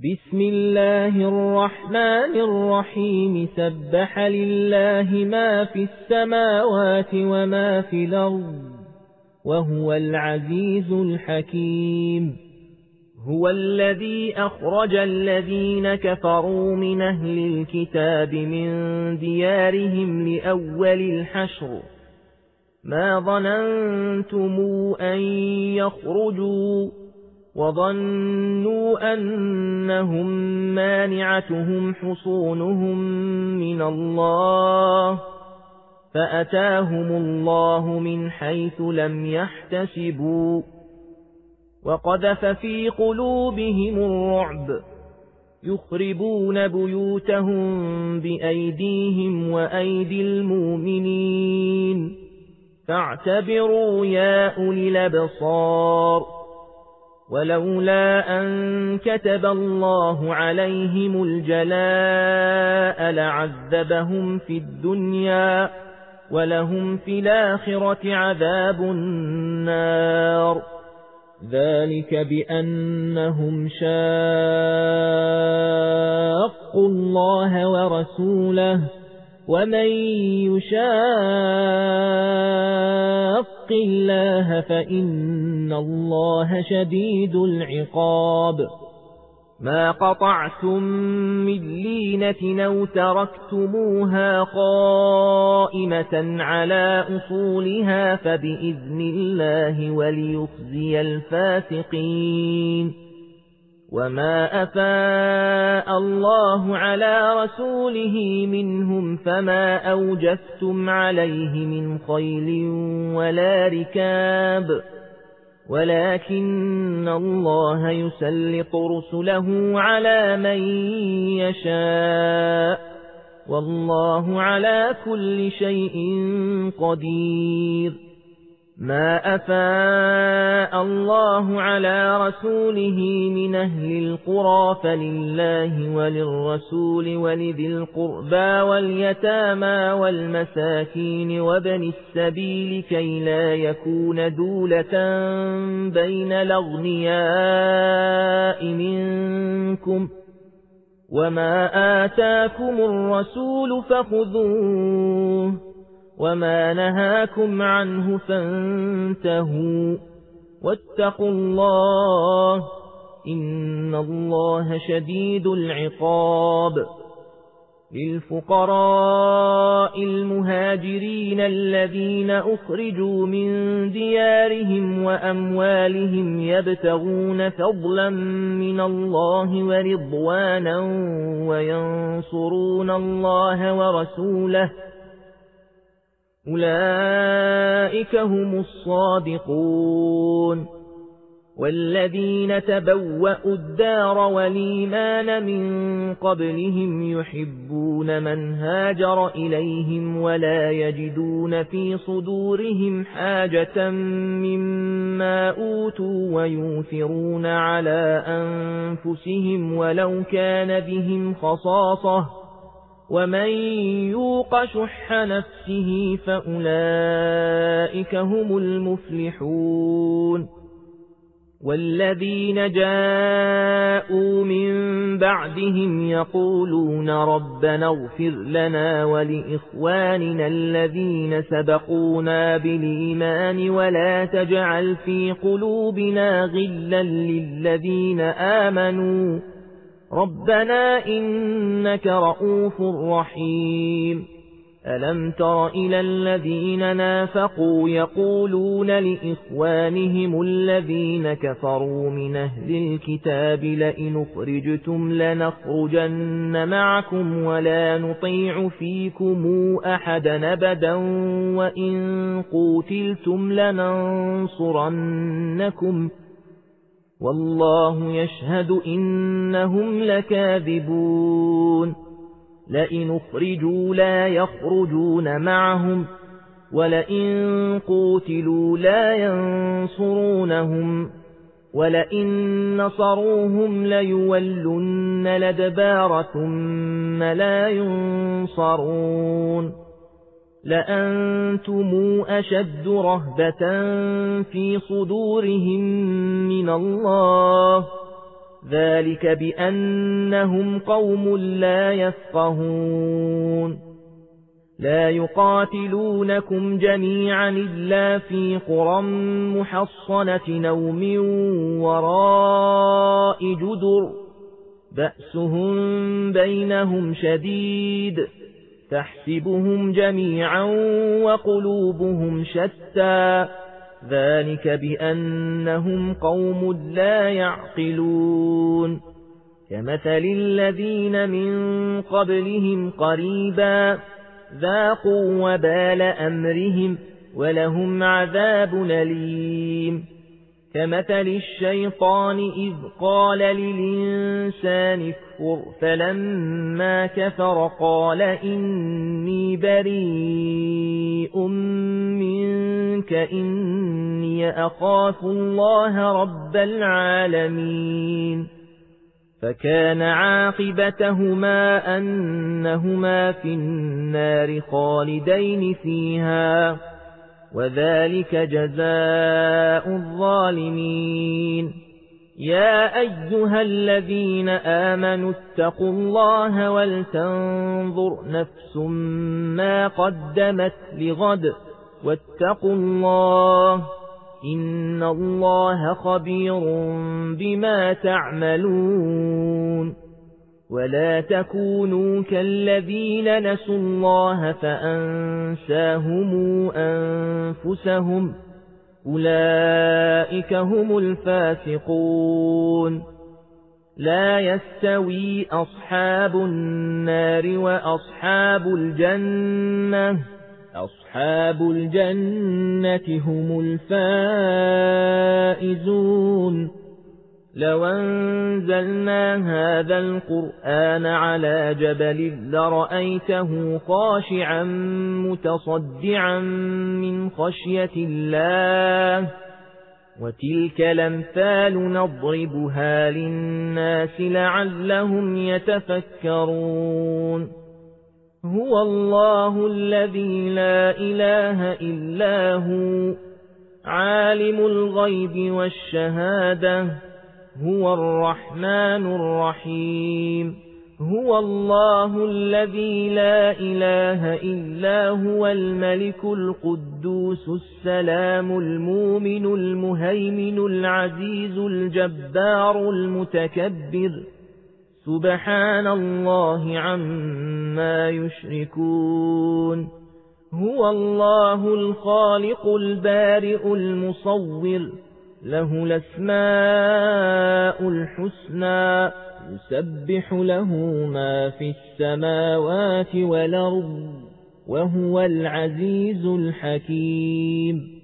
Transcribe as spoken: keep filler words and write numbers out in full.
بسم الله الرحمن الرحيم سبح لله ما في السماوات وما في الأرض وهو العزيز الحكيم. هو الذي أخرج الذين كفروا من أهل الكتاب من ديارهم لأول الحشر ما ظننتم أن يخرجوا وظنوا أنهم مانعتهم حصونهم من الله فأتاهم الله من حيث لم يحتسبوا وقذف في قلوبهم الرعب يخربون بيوتهم بأيديهم وأيدي المؤمنين فاعتبروا يا أولي الأبصار. ولولا أن كتب الله عليهم الجلاء لعذبهم في الدنيا ولهم في الآخرة عذاب النار ذلك بأنهم شاقوا الله ورسوله ومن يشاق الله فإن الله شديد العقاب. ما قطعتم من لينة أو تركتموها قائمة على أصولها فبإذن الله وليخزي الفاسقين. وما أفاء الله على رسوله منهم فما أوجفتم عليه من خيل ولا ركاب ولكن الله يسلط رسله على من يشاء والله على كل شيء قدير. ما أفاء الله على رسوله من أهل القرى فلله وللرسول ولذي القربى واليتامى والمساكين وابن السبيل كي لا يكون دولة بين الأغنياء منكم وما آتاكم الرسول فخذوه وما نهاكم عنه فانتهوا واتقوا الله إن الله شديد العقاب. للفقراء المهاجرين الذين أخرجوا من ديارهم وأموالهم يبتغون فضلا من الله ورضوانا وينصرون الله ورسوله أولئك هم الصادقون. والذين تبوأوا الدار والإيمان من قبلهم يحبون من هاجر إليهم ولا يجدون في صدورهم حاجة مما أوتوا ويؤثرون على أنفسهم ولو كان بهم خصاصة ومن يوق شح نفسه فأولئك هم المفلحون. والذين جاءوا من بعدهم يقولون ربنا اغفر لنا ولإخواننا الذين سبقونا بالإيمان ولا تجعل في قلوبنا غلا للذين آمنوا ربنا إنك رؤوف رحيم. ألم تر إلى الذين نافقوا يقولون لإخوانهم الذين كفروا من أهل الكتاب لئن أخرجتم لنخرجن معكم ولا نطيع فيكم أحدا أبدا وإن قوتلتم لننصرنكم والله يشهد إنهم لكاذبون. لئن أخرجوا لا يخرجون معهم ولئن قوتلوا لا ينصرونهم ولئن نصروهم ليولن الأدبار ثم لا ينصرون. لأنتم أشد رهبة في صدورهم من الله ذلك بأنهم قوم لا يفقهون لا يقاتلونكم جميعا إلا في قرى محصنة أو من وراء جدر بأسهم بينهم شديد تحسبهم جميعا وقلوبهم شتى ذلك بأنهم قوم لا يعقلون كمثل الذين من قبلهم قريبا ذاقوا وبال أمرهم ولهم عذاب أليم كمثل الشيطان إذ قال للإنسان اكفر فلما كفر قال إني بريء منك إني أخاف الله رب العالمين فكان عاقبتهما أنهما في النار خالدين فيها وذلك جزاء الظالمين يا أيها الذين آمنوا اتقوا الله ولتنظر نفس ما قدمت لغد واتقوا الله إن الله خبير بما تعملون ولا تكونوا كالذين نسوا الله فأنساهم أنفسهم أولئك هم الفاسقون لا يستوي أصحاب النار وأصحاب الجنة أصحاب الجنة هم الفائزون لو أنزلنا هذا القرآن على جبل لرأيته خاشعا متصدعا من خشية الله وتلك الأمثال نضربها للناس لعلهم يتفكرون هو الله الذي لا إله إلا هو عالم الغيب والشهادة هو الرحمن الرحيم هو الله الذي لا إله إلا هو الملك القدوس السلام المؤمن المهيمن العزيز الجبار المتكبر سبحان الله عما يشركون هو الله الخالق البارئ المصور له الأسماء الحسنى يسبح له ما في السماوات والأرض وهو العزيز الحكيم